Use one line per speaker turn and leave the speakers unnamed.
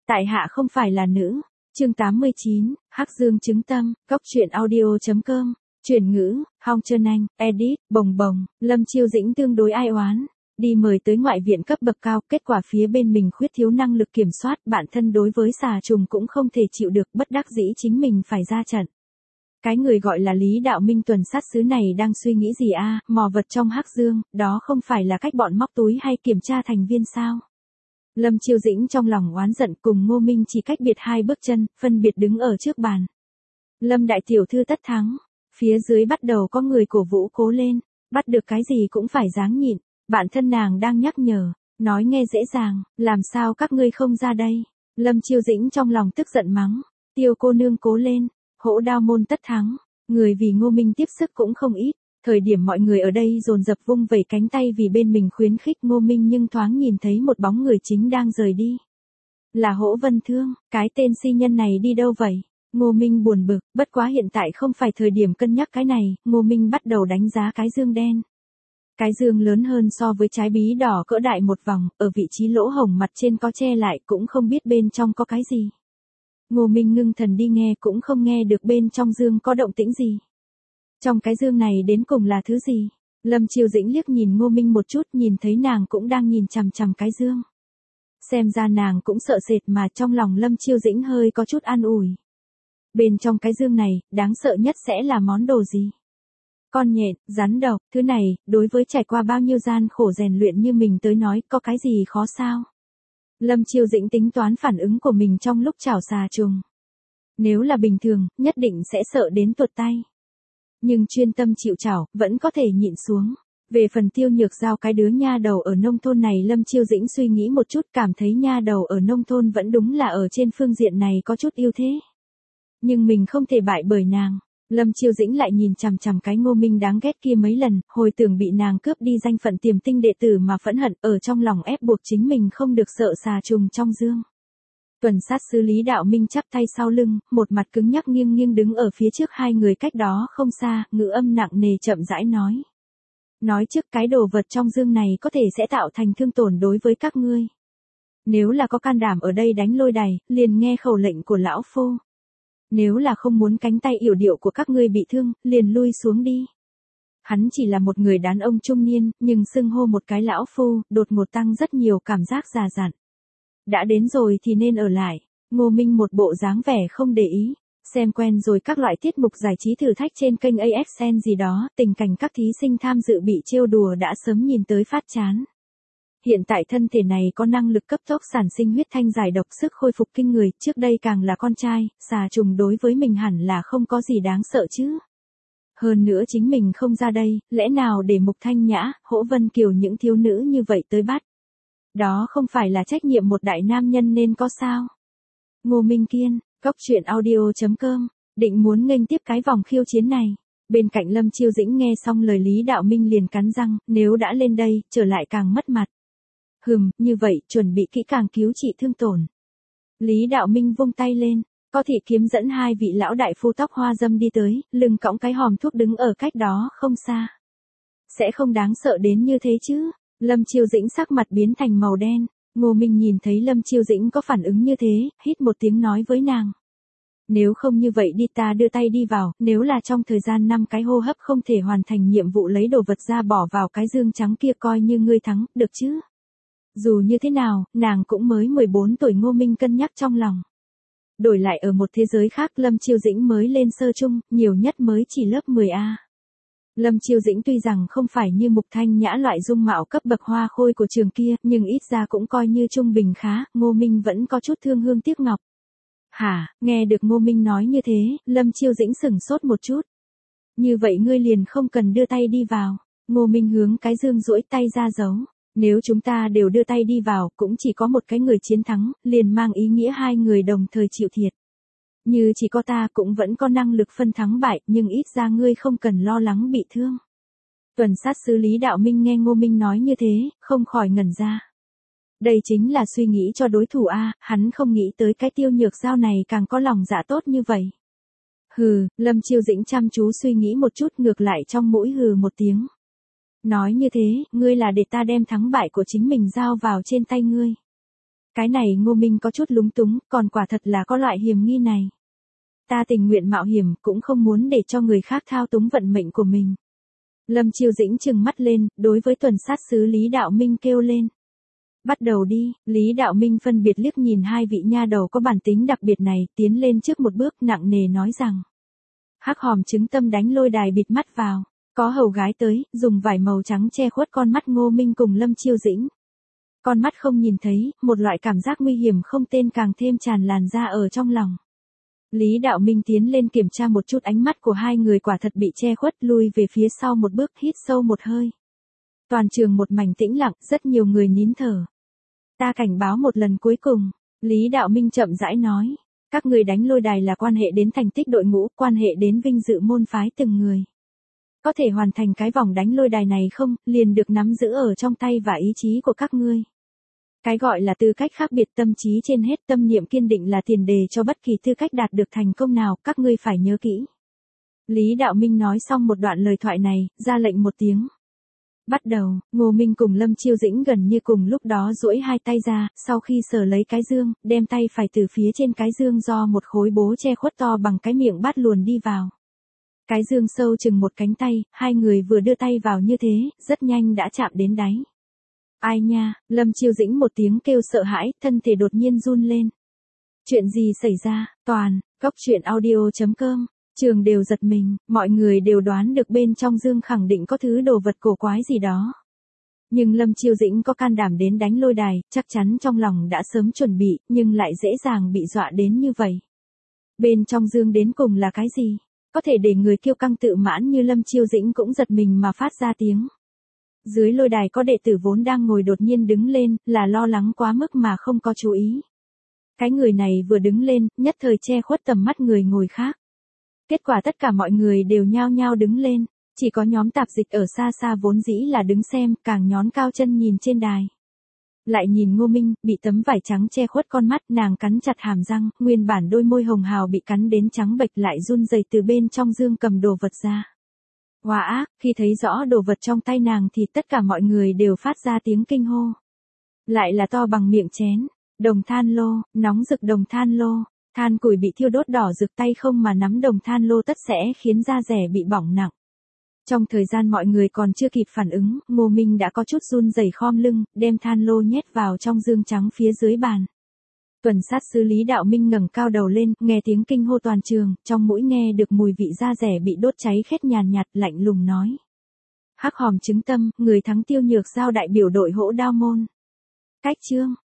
Tại hạ không phải là nữ. Chương 89, Hắc Dương chứng tâm, Góc truyện audio.com, chuyển ngữ, Hong Trân Anh, edit, bồng bồng, Lâm Chiêu Dĩnh tương đối ai oán. Đi mời tới ngoại viện cấp bậc cao, kết quả phía bên mình khuyết thiếu năng lực kiểm soát, bản thân đối với xà trùng cũng không thể chịu được, bất đắc dĩ chính mình phải ra trận. Cái người gọi là Lý Đạo Minh tuần sát sứ này đang suy nghĩ gì a? Mò vật trong Hắc Dương, đó không phải là cách bọn móc túi hay kiểm tra thành viên sao? Lâm Chiêu Dĩnh trong lòng oán giận, cùng Ngô Minh chỉ cách biệt 2 bước chân, phân biệt đứng ở trước bàn. Lâm đại tiểu thư tất thắng. Phía dưới bắt đầu có người cổ vũ cố lên, bắt được cái gì cũng phải dáng nhịn. Bản thân nàng đang nhắc nhở, nói nghe dễ dàng, làm sao các ngươi không ra đây? Lâm Chiêu Dĩnh trong lòng tức giận mắng, Tiêu cô nương cố lên, Hỗ Đao môn tất thắng. Người vì Ngô Minh tiếp sức cũng không ít. Thời điểm mọi người ở đây dồn dập vung vẩy cánh tay vì bên mình khuyến khích Ngô Minh, nhưng thoáng nhìn thấy một bóng người chính đang rời đi. Là Hỗ Vân Thương. Cái tên si nhân này đi đâu vậy? Ngô Minh buồn bực, bất quá hiện tại không phải thời điểm cân nhắc cái này. Ngô Minh bắt đầu đánh giá cái dương đen. Cái dương lớn hơn so với trái bí đỏ cỡ đại một vòng, ở vị trí lỗ hổng mặt trên có che lại, cũng không biết bên trong có cái gì. Ngô Minh ngưng thần đi nghe cũng không nghe được bên trong dương có động tĩnh gì. Trong cái dương này đến cùng là thứ gì? Lâm Chiêu Dĩnh liếc nhìn Ngô Minh một chút, nhìn thấy nàng cũng đang nhìn chằm chằm cái dương. Xem ra nàng cũng sợ sệt, mà trong lòng Lâm Chiêu Dĩnh hơi có chút an ủi. Bên trong cái dương này, đáng sợ nhất sẽ là món đồ gì? Con nhện, rắn độc, thứ này, đối với trải qua bao nhiêu gian khổ rèn luyện như mình tới nói, có cái gì khó sao? Lâm Chiêu Dĩnh tính toán phản ứng của mình trong lúc chảo xà trùng. Nếu là bình thường, nhất định sẽ sợ đến tuột tay. Nhưng chuyên tâm chịu chảo, vẫn có thể nhịn xuống. Về phần Tiêu Nhược Giao, cái đứa nha đầu ở nông thôn này, Lâm Chiêu Dĩnh suy nghĩ một chút, cảm thấy nha đầu ở nông thôn vẫn đúng là ở trên phương diện này có chút ưu thế. Nhưng mình không thể bại bởi nàng. Lâm Chiêu Dĩnh lại nhìn chằm chằm cái Ngô Minh đáng ghét kia mấy lần, hồi tưởng bị nàng cướp đi danh phận tiềm tinh đệ tử mà phẫn hận, ở trong lòng ép buộc chính mình không được sợ xà trùng trong dương. Tuần sát sứ Lý Đạo Minh chắp tay sau lưng, một mặt cứng nhắc nghiêng nghiêng đứng ở phía trước hai người cách đó không xa, ngữ âm nặng nề chậm rãi nói. Nói trước, cái đồ vật trong dương này có thể sẽ tạo thành thương tổn đối với các ngươi. Nếu là có can đảm ở đây đánh lôi đài, liền nghe khẩu lệnh của lão phu. Nếu là không muốn cánh tay yểu điệu của các ngươi bị thương, liền lui xuống đi. Hắn chỉ là một người đàn ông trung niên, nhưng xưng hô một cái lão phu, đột ngột tăng rất nhiều cảm giác già dặn. Đã đến rồi thì nên ở lại. Ngô Minh một bộ dáng vẻ không để ý. Xem quen rồi các loại tiết mục giải trí thử thách trên kênh AXN gì đó, tình cảnh các thí sinh tham dự bị trêu đùa đã sớm nhìn tới phát chán. Hiện tại thân thể này có năng lực cấp tốc sản sinh huyết thanh giải độc, sức khôi phục kinh người, trước đây càng là con trai, xà trùng đối với mình hẳn là không có gì đáng sợ chứ. Hơn nữa chính mình không ra đây, lẽ nào để Mục Thanh Nhã, Hỗ Vân Kiều những thiếu nữ như vậy tới bắt? Đó không phải là trách nhiệm một đại nam nhân nên có sao? Ngô Minh Kiên, Góc truyện audio.com, định muốn nghênh tiếp cái vòng khiêu chiến này. Bên cạnh Lâm Chiêu Dĩnh nghe xong lời Lý Đạo Minh liền cắn răng, nếu đã lên đây, trở lại càng mất mặt. Như vậy, chuẩn bị kỹ càng cứu trị thương tổn. Lý Đạo Minh vung tay lên, có thị kiếm dẫn hai vị lão đại phu tóc hoa dâm đi tới, lưng cõng cái hòm thuốc đứng ở cách đó không xa. Sẽ không đáng sợ đến như thế chứ? Lâm Chiêu Dĩnh sắc mặt biến thành màu đen. Ngô Minh nhìn thấy Lâm Chiêu Dĩnh có phản ứng như thế, hít một tiếng nói với nàng. Nếu không như vậy đi, ta đưa tay đi vào, nếu là trong thời gian 5 cái hô hấp không thể hoàn thành nhiệm vụ lấy đồ vật ra bỏ vào cái dương trắng kia, coi như ngươi thắng, được chứ? Dù như thế nào, nàng cũng mới 14 tuổi. Ngô Minh cân nhắc trong lòng. Đổi lại ở một thế giới khác, Lâm Chiêu Dĩnh mới lên sơ trung, nhiều nhất mới chỉ lớp 10A. Lâm Chiêu Dĩnh tuy rằng không phải như Mục Thanh Nhã loại dung mạo cấp bậc hoa khôi của trường kia, nhưng ít ra cũng coi như trung bình khá. Ngô Minh vẫn có chút thương hương tiếc ngọc. Hả? Nghe được Ngô Minh nói như thế, Lâm Chiêu Dĩnh sửng sốt một chút. Như vậy ngươi liền không cần đưa tay đi vào. Ngô Minh hướng cái dương duỗi tay ra giấu. Nếu chúng ta đều đưa tay đi vào, cũng chỉ có một cái người chiến thắng, liền mang ý nghĩa hai người đồng thời chịu thiệt. Như chỉ có ta cũng vẫn có năng lực phân thắng bại, nhưng ít ra ngươi không cần lo lắng bị thương. Tuần sát sứ Lý Đạo Minh nghe Ngô Minh nói như thế, không khỏi ngẩn ra. Đây chính là suy nghĩ cho đối thủ a, hắn không nghĩ tới cái Tiêu Nhược Giao này càng có lòng dạ tốt như vậy. Lâm Chiêu Dĩnh chăm chú suy nghĩ một chút, ngược lại trong mũi một tiếng. Nói như thế, ngươi là để ta đem thắng bại của chính mình giao vào trên tay ngươi. Cái này Ngô Minh có chút lúng túng, còn quả thật là có loại hiểm nghi này. Ta tình nguyện mạo hiểm, cũng không muốn để cho người khác thao túng vận mệnh của mình. Lâm Chiêu Dĩnh trừng mắt lên, đối với tuần sát sứ Lý Đạo Minh kêu lên. Bắt đầu đi, Lý Đạo Minh phân biệt liếc nhìn hai vị nha đầu có bản tính đặc biệt này, tiến lên trước một bước nặng nề nói rằng. Hắc Hòm Trứng Tâm đánh lôi đài bịt mắt vào, có hầu gái tới, dùng vải màu trắng che khuất con mắt Ngô Minh cùng Lâm Chiêu Dĩnh. Con mắt không nhìn thấy, một loại cảm giác nguy hiểm không tên càng thêm tràn lan ra ở trong lòng. Lý Đạo Minh tiến lên kiểm tra một chút ánh mắt của hai người quả thật bị che khuất, lui về phía sau một bước, hít sâu một hơi. Toàn trường một mảnh tĩnh lặng, rất nhiều người nín thở. Ta cảnh báo một lần cuối cùng, Lý Đạo Minh chậm rãi nói, các người đánh lôi đài là quan hệ đến thành tích đội ngũ, quan hệ đến vinh dự môn phái từng người. Có thể hoàn thành cái vòng đánh lôi đài này không, liền được nắm giữ ở trong tay và ý chí của các ngươi. Cái gọi là tư cách khác biệt, tâm trí trên hết, tâm niệm kiên định là tiền đề cho bất kỳ tư cách đạt được thành công nào, các ngươi phải nhớ kỹ. Lý Đạo Minh nói xong một đoạn lời thoại này, ra lệnh một tiếng. Bắt đầu, Ngô Minh cùng Lâm Chiêu Dĩnh gần như cùng lúc đó duỗi hai tay ra, sau khi sờ lấy cái dương, đem tay phải từ phía trên cái dương do một khối bố che khuất to bằng cái miệng bát luồn đi vào. Cái dương sâu chừng một cánh tay, hai người vừa đưa tay vào như thế, rất nhanh đã chạm đến đáy. Ai nha, Lâm Chiêu Dĩnh một tiếng kêu sợ hãi, thân thể đột nhiên run lên. Chuyện gì xảy ra, toàn, goctruyện.audio.com, trường đều giật mình, mọi người đều đoán được bên trong dương khẳng định có thứ đồ vật cổ quái gì đó. Nhưng Lâm Chiêu Dĩnh có can đảm đến đánh lôi đài, chắc chắn trong lòng đã sớm chuẩn bị, nhưng lại dễ dàng bị dọa đến như vậy. Bên trong dương đến cùng là cái gì? Có thể để người kiêu căng tự mãn như Lâm Chiêu Dĩnh cũng giật mình mà phát ra tiếng. Dưới lôi đài có đệ tử vốn đang ngồi đột nhiên đứng lên, là lo lắng quá mức mà không có chú ý. Cái người này vừa đứng lên, nhất thời che khuất tầm mắt người ngồi khác. Kết quả tất cả mọi người đều nhao nhao đứng lên, chỉ có nhóm tạp dịch ở xa xa vốn dĩ là đứng xem, càng nhón cao chân nhìn trên đài. Lại nhìn Ngô Minh, bị tấm vải trắng che khuất con mắt, nàng cắn chặt hàm răng, nguyên bản đôi môi hồng hào bị cắn đến trắng bệch, lại run rẩy từ bên trong dương cầm đồ vật ra. Hoa ác, khi thấy rõ đồ vật trong tay nàng thì tất cả mọi người đều phát ra tiếng kinh hô. Lại là to bằng miệng chén, đồng than lô, nóng rực đồng than lô, than củi bị thiêu đốt đỏ rực, tay không mà nắm đồng than lô tất sẽ khiến da rẻ bị bỏng nặng. Trong thời gian mọi người còn chưa kịp phản ứng, Ngô Minh đã có chút run rẩy khom lưng, đem than lô nhét vào trong dương trắng phía dưới bàn. Tuần sát sứ Lý Đạo Minh ngẩng cao đầu lên, nghe tiếng kinh hô toàn trường, trong mũi nghe được mùi vị da rẻ bị đốt cháy khét nhàn nhạt, lạnh lùng nói. Hắc Hòm Trứng Tâm, người thắng Tiêu Nhược Giao đại biểu đội Hỗ Đao môn. Cách chương